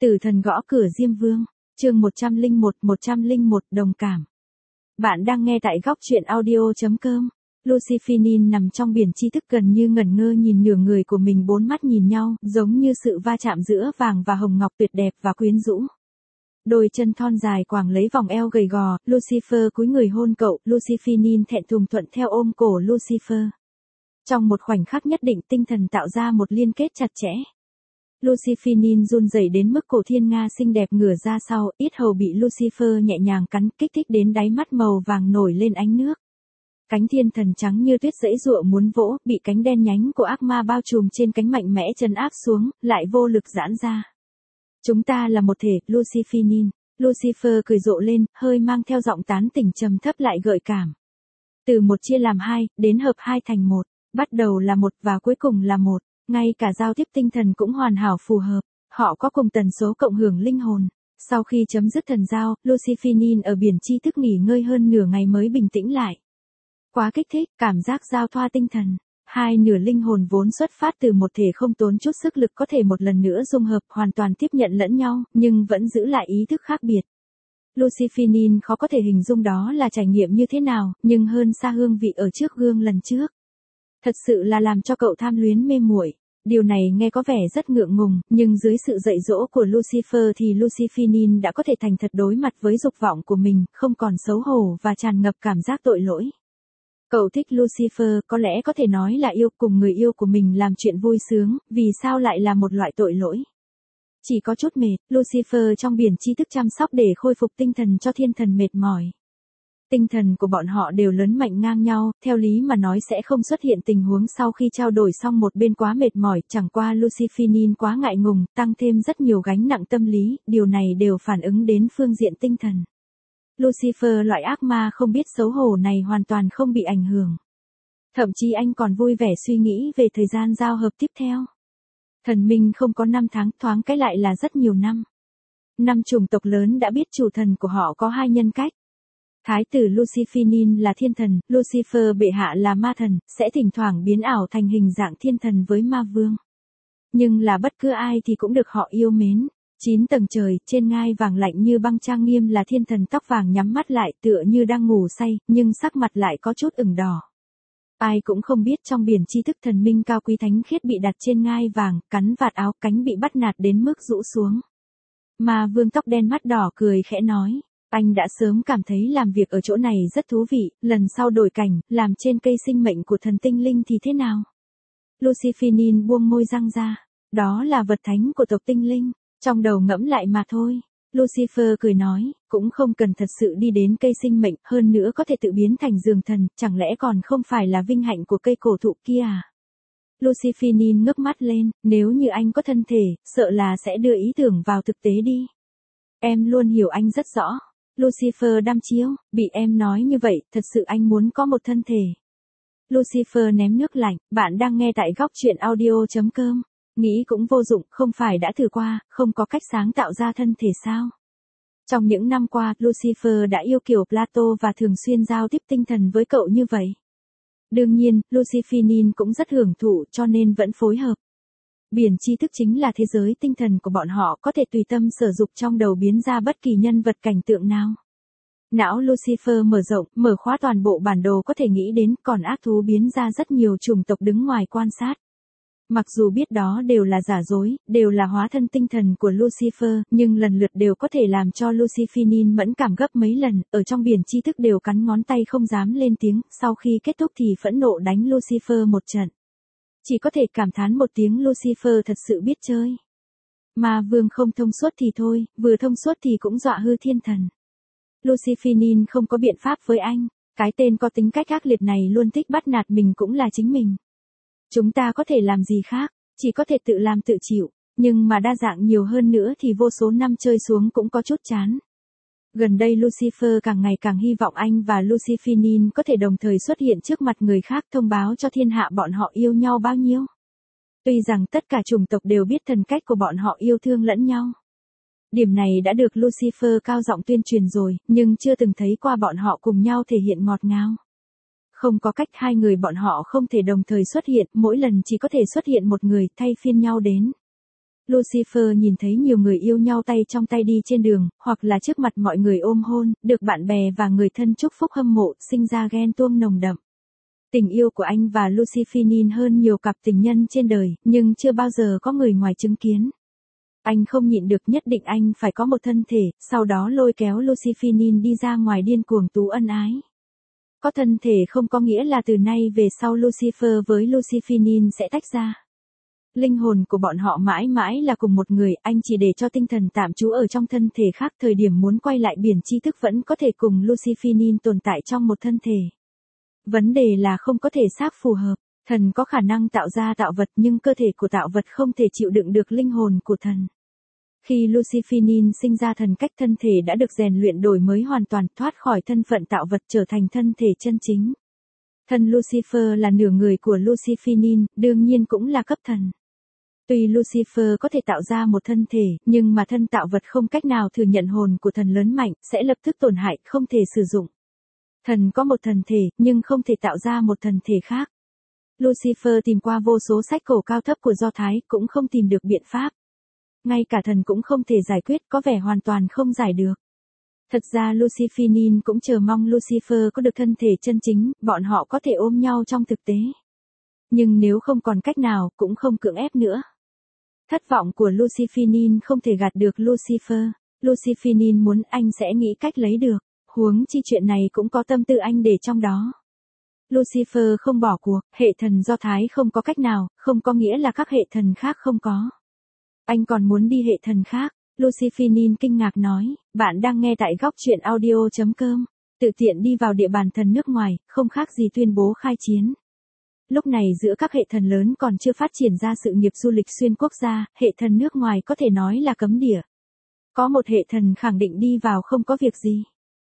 Tử thần gõ cửa Diêm Vương, chương 101 đồng cảm. Bạn đang nghe tại góc truyện audio.com. Lucifinin nằm trong biển tri thức gần như ngẩn ngơ nhìn nửa người của mình, bốn mắt nhìn nhau, giống như sự va chạm giữa vàng và hồng ngọc tuyệt đẹp và quyến rũ. Đôi chân thon dài quàng lấy vòng eo gầy gò, Lucifer cúi người hôn cậu, Lucifinin thẹn thùng thuận theo ôm cổ Lucifer. Trong một khoảnh khắc nhất định, tinh thần tạo ra một liên kết chặt chẽ. Lucifinin run rẩy đến mức cổ thiên nga xinh đẹp ngửa ra sau, yết hầu bị Lucifer nhẹ nhàng cắn, kích thích đến đáy mắt màu vàng nổi lên ánh nước. Cánh thiên thần trắng như tuyết giãy giụa muốn vỗ, bị cánh đen nhánh của ác ma bao trùm trên cánh mạnh mẽ trấn áp xuống, lại vô lực giãn ra. Chúng ta là một thể, Lucifinin. Lucifer cười rộ lên, hơi mang theo giọng tán tỉnh trầm thấp lại gợi cảm. Từ một chia làm hai, đến hợp hai thành một, bắt đầu là một và cuối cùng là một. Ngay cả giao tiếp tinh thần cũng hoàn hảo phù hợp, họ có cùng tần số cộng hưởng linh hồn. Sau khi chấm dứt thần giao, Lucifinin ở biển tri thức nghỉ ngơi hơn nửa ngày mới bình tĩnh lại. Quá kích thích, cảm giác giao thoa tinh thần. Hai nửa linh hồn vốn xuất phát từ một thể không tốn chút sức lực có thể một lần nữa dung hợp, hoàn toàn tiếp nhận lẫn nhau, nhưng vẫn giữ lại ý thức khác biệt. Lucifinin khó có thể hình dung đó là trải nghiệm như thế nào, nhưng hơn xa hương vị ở trước gương lần trước. Thật sự là làm cho cậu tham luyến mê muội. Điều này nghe có vẻ rất ngượng ngùng, nhưng dưới sự dạy dỗ của Lucifer thì Lucifinin đã có thể thành thật đối mặt với dục vọng của mình, không còn xấu hổ và tràn ngập cảm giác tội lỗi. Cậu thích Lucifer, có lẽ có thể nói là yêu cùng người yêu của mình làm chuyện vui sướng, vì sao lại là một loại tội lỗi. Chỉ có chút mệt, Lucifer trong biển tri thức chăm sóc để khôi phục tinh thần cho thiên thần mệt mỏi. Tinh thần của bọn họ đều lớn mạnh ngang nhau, theo lý mà nói sẽ không xuất hiện tình huống sau khi trao đổi xong một bên quá mệt mỏi, chẳng qua Lucifinin quá ngại ngùng, tăng thêm rất nhiều gánh nặng tâm lý, điều này đều phản ứng đến phương diện tinh thần. Lucifer loại ác ma không biết xấu hổ này hoàn toàn không bị ảnh hưởng. Thậm chí anh còn vui vẻ suy nghĩ về thời gian giao hợp tiếp theo. Thần minh không có 5 tháng, thoáng cái lại là rất nhiều năm. 5 chủng tộc lớn đã biết chủ thần của họ có 2 nhân cách. Thái tử Lucifinin là thiên thần, Lucifer bệ hạ là ma thần, sẽ thỉnh thoảng biến ảo thành hình dạng thiên thần với ma vương. Nhưng là bất cứ ai thì cũng được họ yêu mến. 9 tầng trời, trên ngai vàng lạnh như băng trang nghiêm là thiên thần tóc vàng nhắm mắt lại tựa như đang ngủ say, nhưng sắc mặt lại có chút ửng đỏ. Ai cũng không biết trong biển tri thức thần minh cao quý thánh khiết bị đặt trên ngai vàng, cắn vạt áo, cánh bị bắt nạt đến mức rũ xuống. Ma vương tóc đen mắt đỏ cười khẽ nói. Anh đã sớm cảm thấy làm việc ở chỗ này rất thú vị, lần sau đổi cảnh, làm trên cây sinh mệnh của thần tinh linh thì thế nào? Lucifinin buông môi răng ra. Đó là vật thánh của tộc tinh linh, trong đầu ngẫm lại mà thôi. Lucifer cười nói, cũng không cần thật sự đi đến cây sinh mệnh, hơn nữa có thể tự biến thành giường thần, chẳng lẽ còn không phải là vinh hạnh của cây cổ thụ kia à? Lucifinin ngước mắt lên, nếu như anh có thân thể, sợ là sẽ đưa ý tưởng vào thực tế đi. Em luôn hiểu anh rất rõ. Lucifer đăm chiêu, bị em nói như vậy, thật sự anh muốn có một thân thể. Lucifer ném nước lạnh, bạn đang nghe tại góc truyện audio.com. Nghĩ cũng vô dụng, không phải đã thử qua, không có cách sáng tạo ra thân thể sao? Trong những năm qua, Lucifer đã yêu kiểu Plato và thường xuyên giao tiếp tinh thần với cậu như vậy. Đương nhiên, Lucifinin cũng rất hưởng thụ cho nên vẫn phối hợp. Biển tri thức chính là thế giới tinh thần của bọn họ, có thể tùy tâm sở dục trong đầu biến ra bất kỳ nhân vật cảnh tượng nào. Não Lucifer mở rộng, mở khóa toàn bộ bản đồ có thể nghĩ đến, còn ác thú biến ra rất nhiều chủng tộc đứng ngoài quan sát. Mặc dù biết đó đều là giả dối, đều là hóa thân tinh thần của Lucifer, nhưng lần lượt đều có thể làm cho Lucifinin mẫn cảm gấp mấy lần, ở trong biển tri thức đều cắn ngón tay không dám lên tiếng, sau khi kết thúc thì phẫn nộ đánh Lucifer một trận. Chỉ có thể cảm thán một tiếng Lucifer thật sự biết chơi. Ma vương không thông suốt thì thôi, vừa thông suốt thì cũng dọa hư thiên thần. Lucifinin không có biện pháp với anh, cái tên có tính cách ác liệt này luôn thích bắt nạt mình cũng là chính mình. Chúng ta có thể làm gì khác, chỉ có thể tự làm tự chịu, nhưng mà đa dạng nhiều hơn nữa thì vô số năm chơi xuống cũng có chút chán. Gần đây Lucifer càng ngày càng hy vọng anh và Lucifinin có thể đồng thời xuất hiện trước mặt người khác thông báo cho thiên hạ bọn họ yêu nhau bao nhiêu. Tuy rằng tất cả chủng tộc đều biết thần cách của bọn họ yêu thương lẫn nhau. Điểm này đã được Lucifer cao giọng tuyên truyền rồi, nhưng chưa từng thấy qua bọn họ cùng nhau thể hiện ngọt ngào. Không có cách, hai người bọn họ không thể đồng thời xuất hiện, mỗi lần chỉ có thể xuất hiện một người thay phiên nhau đến. Lucifer nhìn thấy nhiều người yêu nhau tay trong tay đi trên đường, hoặc là trước mặt mọi người ôm hôn, được bạn bè và người thân chúc phúc hâm mộ, sinh ra ghen tuông nồng đậm. Tình yêu của anh và Lucifinin hơn nhiều cặp tình nhân trên đời, nhưng chưa bao giờ có người ngoài chứng kiến. Anh không nhịn được, nhất định anh phải có một thân thể, sau đó lôi kéo Lucifinin đi ra ngoài điên cuồng tú ân ái. Có thân thể không có nghĩa là từ nay về sau Lucifer với Lucifinin sẽ tách ra. Linh hồn của bọn họ mãi mãi là cùng một người, anh chỉ để cho tinh thần tạm trú ở trong thân thể khác, thời điểm muốn quay lại biển tri thức vẫn có thể cùng Lucifinin tồn tại trong một thân thể. Vấn đề là không có thể xác phù hợp, thần có khả năng tạo ra tạo vật nhưng cơ thể của tạo vật không thể chịu đựng được linh hồn của thần. Khi Lucifinin sinh ra, thần cách thân thể đã được rèn luyện đổi mới hoàn toàn, thoát khỏi thân phận tạo vật trở thành thân thể chân chính. Thần Lucifer là nửa người của Lucifinin, đương nhiên cũng là cấp thần. Tuy Lucifer có thể tạo ra một thân thể, nhưng mà thân tạo vật không cách nào thừa nhận hồn của thần lớn mạnh, sẽ lập tức tổn hại, không thể sử dụng. Thần có một thần thể, nhưng không thể tạo ra một thần thể khác. Lucifer tìm qua vô số sách cổ cao thấp của Do Thái, cũng không tìm được biện pháp. Ngay cả thần cũng không thể giải quyết, có vẻ hoàn toàn không giải được. Thật ra Lucifinin cũng chờ mong Lucifer có được thân thể chân chính, bọn họ có thể ôm nhau trong thực tế. Nhưng nếu không còn cách nào, cũng không cưỡng ép nữa. Thất vọng của Lucifinin không thể gạt được Lucifer. Lucifinin muốn anh sẽ nghĩ cách lấy được. Huống chi chuyện này cũng có tâm tư anh để trong đó. Lucifer không bỏ cuộc, hệ thần Do Thái không có cách nào, không có nghĩa là các hệ thần khác không có. Anh còn muốn đi hệ thần khác. Lucifinin kinh ngạc nói, bạn đang nghe tại góc truyện audio.com, tự tiện đi vào địa bàn thần nước ngoài, không khác gì tuyên bố khai chiến. Lúc này giữa các hệ thần lớn còn chưa phát triển ra sự nghiệp du lịch xuyên quốc gia, hệ thần nước ngoài có thể nói là cấm địa. Có một hệ thần khẳng định đi vào không có việc gì.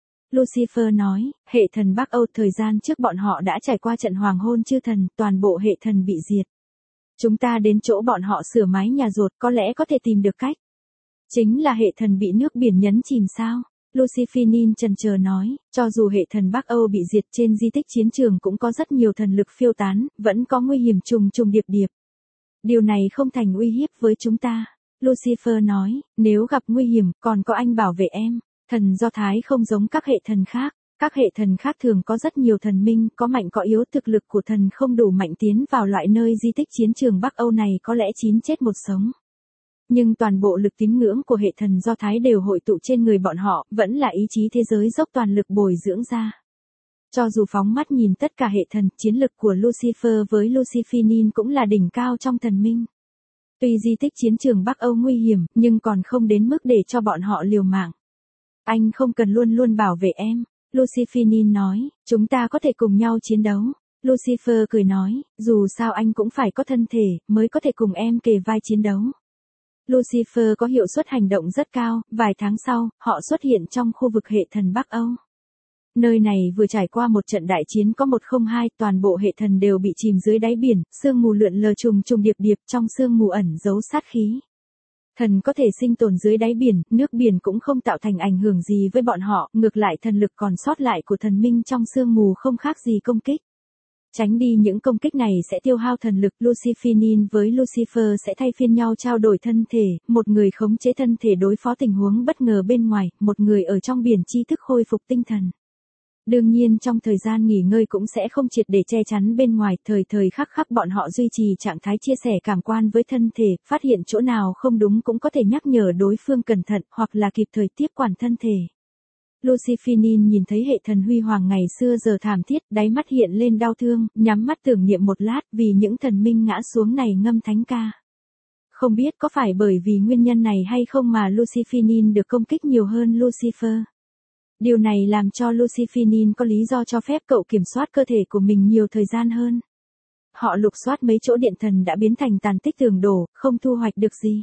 Lucifer nói, hệ thần Bắc Âu thời gian trước bọn họ đã trải qua trận hoàng hôn chư thần, toàn bộ hệ thần bị diệt. Chúng ta đến chỗ bọn họ sửa mái nhà rột, có lẽ có thể tìm được cách. Chính là hệ thần bị nước biển nhấn chìm sao? Lucifinin chần chờ nói, cho dù hệ thần Bắc Âu bị diệt, trên di tích chiến trường cũng có rất nhiều thần lực phiêu tán, vẫn có nguy hiểm trùng trùng điệp điệp. Điều này không thành uy hiếp với chúng ta. Lucifer nói, nếu gặp nguy hiểm, còn có anh bảo vệ em. Thần Do Thái không giống các hệ thần khác. Các hệ thần khác thường có rất nhiều thần minh, có mạnh có yếu, thực lực của thần không đủ mạnh tiến vào loại nơi di tích chiến trường Bắc Âu này, có lẽ 9 chết 1 sống. Nhưng toàn bộ lực tín ngưỡng của hệ thần Do Thái đều hội tụ trên người bọn họ, vẫn là ý chí thế giới dốc toàn lực bồi dưỡng ra. Cho dù phóng mắt nhìn tất cả hệ thần, chiến lực của Lucifer với Lucifinin cũng là đỉnh cao trong thần minh. Tuy di tích chiến trường Bắc Âu nguy hiểm, nhưng còn không đến mức để cho bọn họ liều mạng. Anh không cần luôn luôn bảo vệ em. Lucifinin nói, chúng ta có thể cùng nhau chiến đấu. Lucifer cười nói, dù sao anh cũng phải có thân thể, mới có thể cùng em kề vai chiến đấu. Lucifer có hiệu suất hành động rất cao, vài tháng sau, họ xuất hiện trong khu vực hệ thần Bắc Âu. Nơi này vừa trải qua một trận đại chiến có 102, toàn bộ hệ thần đều bị chìm dưới đáy biển, sương mù lượn lờ trùng trùng điệp điệp, trong sương mù ẩn giấu sát khí. Thần có thể sinh tồn dưới đáy biển, nước biển cũng không tạo thành ảnh hưởng gì với bọn họ, ngược lại thần lực còn sót lại của thần minh trong sương mù không khác gì công kích. Tránh đi những công kích này sẽ tiêu hao thần lực. Lucifinin với Lucifer sẽ thay phiên nhau trao đổi thân thể, một người khống chế thân thể đối phó tình huống bất ngờ bên ngoài, một người ở trong biển tri thức khôi phục tinh thần. Đương nhiên trong thời gian nghỉ ngơi cũng sẽ không triệt để che chắn bên ngoài, thời thời khắc khắc bọn họ duy trì trạng thái chia sẻ cảm quan với thân thể, phát hiện chỗ nào không đúng cũng có thể nhắc nhở đối phương cẩn thận, hoặc là kịp thời tiếp quản thân thể. Lucifinin nhìn thấy hệ thần huy hoàng ngày xưa giờ thảm thiết, đáy mắt hiện lên đau thương, nhắm mắt tưởng niệm một lát, vì những thần minh ngã xuống này ngâm thánh ca. Không biết có phải bởi vì nguyên nhân này hay không mà Lucifinin được công kích nhiều hơn Lucifer. Điều này làm cho Lucifinin có lý do cho phép cậu kiểm soát cơ thể của mình nhiều thời gian hơn. Họ lục soát mấy chỗ điện thần đã biến thành tàn tích tường đổ, không thu hoạch được gì.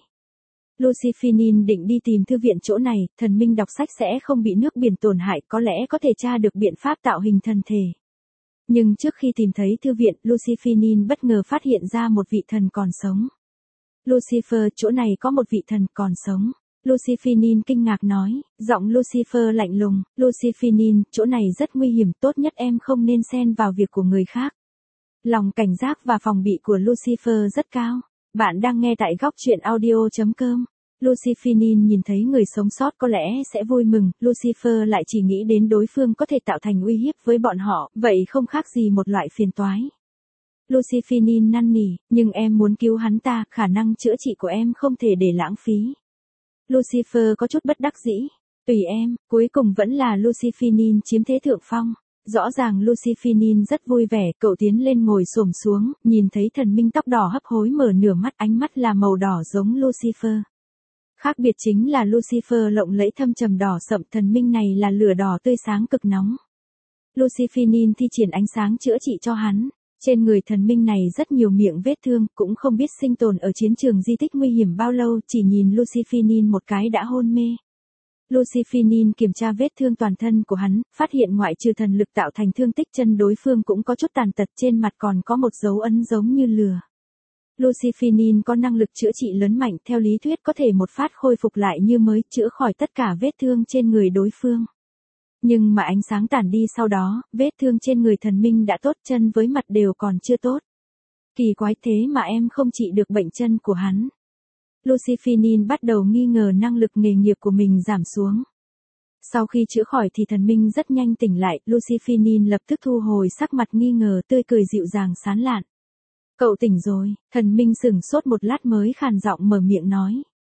Lucifinin định đi tìm thư viện chỗ này, thần minh đọc sách sẽ không bị nước biển tổn hại, có lẽ có thể tra được biện pháp tạo hình thần thể. Nhưng trước khi tìm thấy thư viện, Lucifinin bất ngờ phát hiện ra một vị thần còn sống. Lucifer, chỗ này có một vị thần còn sống. Lucifinin kinh ngạc nói, giọng Lucifer lạnh lùng, Lucifinin, chỗ này rất nguy hiểm, tốt nhất em không nên xen vào việc của người khác. Lòng cảnh giác và phòng bị của Lucifer rất cao. Bạn đang nghe tại góc truyện audio.com. Lucifinin nhìn thấy người sống sót có lẽ sẽ vui mừng, Lucifer lại chỉ nghĩ đến đối phương có thể tạo thành uy hiếp với bọn họ, vậy không khác gì một loại phiền toái. Lucifinin năn nỉ, nhưng em muốn cứu hắn ta, khả năng chữa trị của em không thể để lãng phí. Lucifer có chút bất đắc dĩ. Tùy em, cuối cùng vẫn là Lucifinin chiếm thế thượng phong. Rõ ràng Lucifinin rất vui vẻ, cậu tiến lên ngồi xổm xuống, nhìn thấy thần minh tóc đỏ hấp hối mở nửa mắt, ánh mắt là màu đỏ giống Lucifer. Khác biệt chính là Lucifer lộng lẫy thâm trầm đỏ sậm, thần minh này là lửa đỏ tươi sáng cực nóng. Lucifinin thi triển ánh sáng chữa trị cho hắn. Trên người thần minh này rất nhiều miệng vết thương, cũng không biết sinh tồn ở chiến trường di tích nguy hiểm bao lâu, chỉ nhìn Lucifinin một cái đã hôn mê. Lucifinin kiểm tra vết thương toàn thân của hắn, phát hiện ngoại trừ thần lực tạo thành thương tích, chân đối phương cũng có chút tàn tật, trên mặt còn có một dấu ấn giống như lửa. Lucifinin có năng lực chữa trị lớn mạnh, theo lý thuyết có thể một phát khôi phục lại như mới, chữa khỏi tất cả vết thương trên người đối phương. Nhưng mà ánh sáng tản đi sau đó, vết thương trên người thần minh đã tốt, chân với mặt đều còn chưa tốt. Kỳ quái thế mà em không trị được bệnh chân của hắn. Lucifinin bắt đầu nghi ngờ năng lực nghề nghiệp của mình giảm xuống. Sau khi chữa khỏi thì thần minh rất nhanh tỉnh lại, Lucifinin lập tức thu hồi sắc mặt nghi ngờ, tươi cười dịu dàng sán lạn. Cậu tỉnh rồi, thần minh sửng sốt một lát mới khàn giọng mở miệng nói.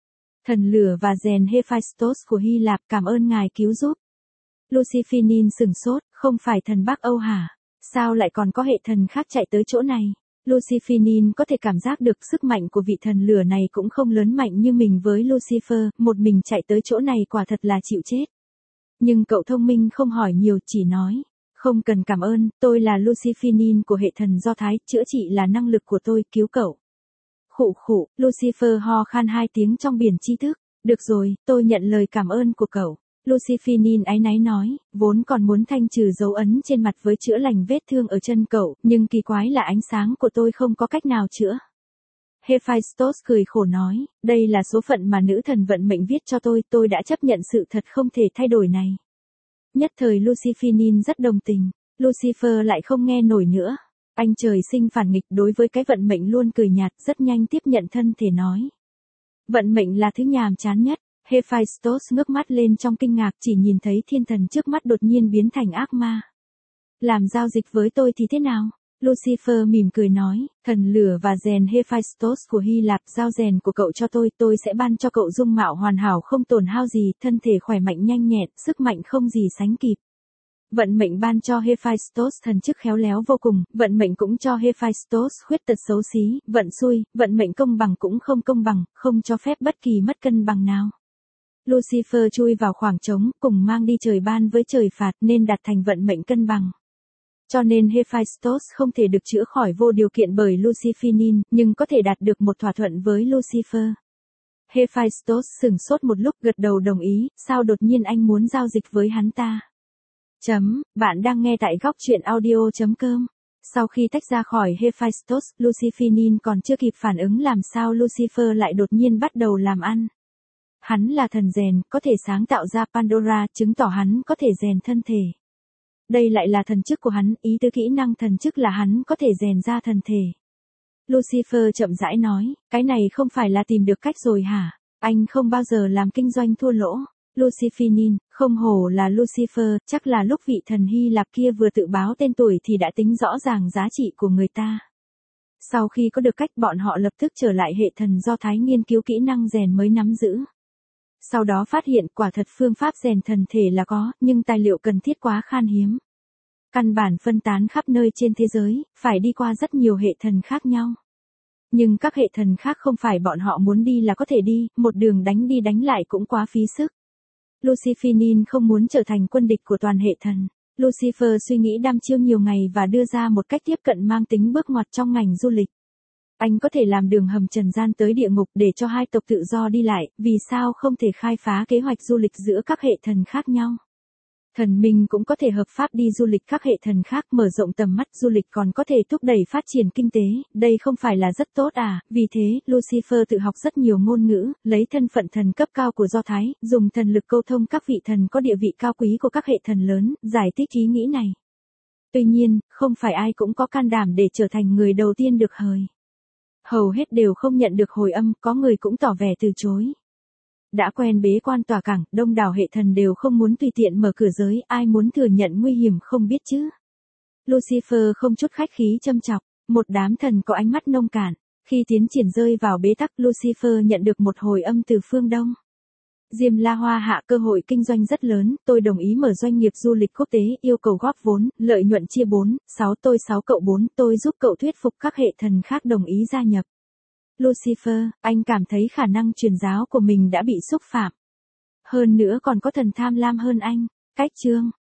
Thần lửa và rèn Hephaistos của Hy Lạp, cảm ơn ngài cứu giúp. Lucifinin sửng sốt, không phải thần Bắc Âu hả? Sao lại còn có hệ thần khác chạy tới chỗ này? Lucifinin có thể cảm giác được sức mạnh của vị thần lửa này cũng không lớn mạnh như mình với Lucifer, một mình chạy tới chỗ này quả thật là chịu chết. Nhưng cậu thông minh không hỏi nhiều, chỉ nói, không cần cảm ơn, tôi là Lucifinin của hệ thần Do Thái, chữa trị là năng lực của tôi, cứu cậu. Khụ khụ, Lucifer ho khan 2 tiếng trong biển tri thức, được rồi, tôi nhận lời cảm ơn của cậu. Lucifinin áy náy nói, vốn còn muốn thanh trừ dấu ấn trên mặt với chữa lành vết thương ở chân cậu, nhưng kỳ quái là ánh sáng của tôi không có cách nào chữa. Hephaistos cười khổ nói, đây là số phận mà nữ thần vận mệnh viết cho tôi đã chấp nhận sự thật không thể thay đổi này. Nhất thời Lucifinin rất đồng tình, Lucifer lại không nghe nổi nữa. Anh trời sinh phản nghịch, đối với cái vận mệnh luôn cười nhạt, rất nhanh tiếp nhận thân thể nói. Vận mệnh là thứ nhàm chán nhất. Hephaistos ngước mắt lên trong kinh ngạc, chỉ nhìn thấy thiên thần trước mắt đột nhiên biến thành ác ma. Làm giao dịch với tôi thì thế nào? Lucifer mỉm cười nói, thần lửa và rèn Hephaistos của Hy Lạp, giao rèn của cậu cho tôi sẽ ban cho cậu dung mạo hoàn hảo không tổn hao gì, thân thể khỏe mạnh nhanh nhẹn, sức mạnh không gì sánh kịp. Vận mệnh ban cho Hephaistos thần chức khéo léo vô cùng, vận mệnh cũng cho Hephaistos khuyết tật xấu xí, vận xui, vận mệnh công bằng cũng không công bằng, không cho phép bất kỳ mất cân bằng nào. Lucifer chui vào khoảng trống, cùng mang đi trời ban với trời phạt nên đạt thành vận mệnh cân bằng. Cho nên Hephaistos không thể được chữa khỏi vô điều kiện bởi Lucifinin, nhưng có thể đạt được một thỏa thuận với Lucifer. Hephaistos sửng sốt một lúc, gật đầu đồng ý, sao đột nhiên anh muốn giao dịch với hắn ta? Bạn đang nghe tại góc truyện audio.com. Sau khi tách ra khỏi Hephaistos, Lucifinin còn chưa kịp phản ứng làm sao Lucifer lại đột nhiên bắt đầu làm ăn. Hắn là thần rèn, có thể sáng tạo ra Pandora, chứng tỏ hắn có thể rèn thân thể. Đây lại là thần chức của hắn, ý tứ kỹ năng thần chức là hắn có thể rèn ra thần thể. Lucifer chậm rãi nói, cái này không phải là tìm được cách rồi hả? Anh không bao giờ làm kinh doanh thua lỗ. Lucifinin, không hổ là Lucifer, chắc là lúc vị thần Hy Lạp kia vừa tự báo tên tuổi thì đã tính rõ ràng giá trị của người ta. Sau khi có được cách, bọn họ lập tức trở lại hệ thần Do Thái nghiên cứu kỹ năng rèn mới nắm giữ. Sau đó phát hiện quả thật phương pháp rèn thần thể là có, nhưng tài liệu cần thiết quá khan hiếm. Căn bản phân tán khắp nơi trên thế giới, phải đi qua rất nhiều hệ thần khác nhau. Nhưng các hệ thần khác không phải bọn họ muốn đi là có thể đi, một đường đánh đi đánh lại cũng quá phí sức. Lucifinin không muốn trở thành quân địch của toàn hệ thần. Lucifer suy nghĩ đăm chiêu nhiều ngày và đưa ra một cách tiếp cận mang tính bước ngoặt trong ngành du lịch. Anh có thể làm đường hầm trần gian tới địa ngục để cho hai tộc tự do đi lại, vì sao không thể khai phá kế hoạch du lịch giữa các hệ thần khác nhau? Thần minh cũng có thể hợp pháp đi du lịch các hệ thần khác, mở rộng tầm mắt, du lịch còn có thể thúc đẩy phát triển kinh tế, đây không phải là rất tốt à? Vì thế, Lucifer tự học rất nhiều ngôn ngữ, lấy thân phận thần cấp cao của Do Thái, dùng thần lực câu thông các vị thần có địa vị cao quý của các hệ thần lớn, giải thích ý nghĩ này. Tuy nhiên, không phải ai cũng có can đảm để trở thành người đầu tiên được hời. Hầu hết đều không nhận được hồi âm, có người cũng tỏ vẻ từ chối. Đã quen bế quan tỏa cảng, đông đảo hệ thần đều không muốn tùy tiện mở cửa giới, ai muốn thừa nhận nguy hiểm không biết chứ. Lucifer không chút khách khí châm chọc, một đám thần có ánh mắt nông cạn. Khi tiến triển rơi vào bế tắc, Lucifer nhận được một hồi âm từ phương Đông. Diêm La Hoa hạ cơ hội kinh doanh rất lớn, tôi đồng ý mở doanh nghiệp du lịch quốc tế, yêu cầu góp vốn, lợi nhuận chia 4/6 tôi 6 cậu 4, tôi giúp cậu thuyết phục các hệ thần khác đồng ý gia nhập. Lucifer, anh cảm thấy khả năng truyền giáo của mình đã bị xúc phạm. Hơn nữa còn có thần tham lam hơn anh. Cách chương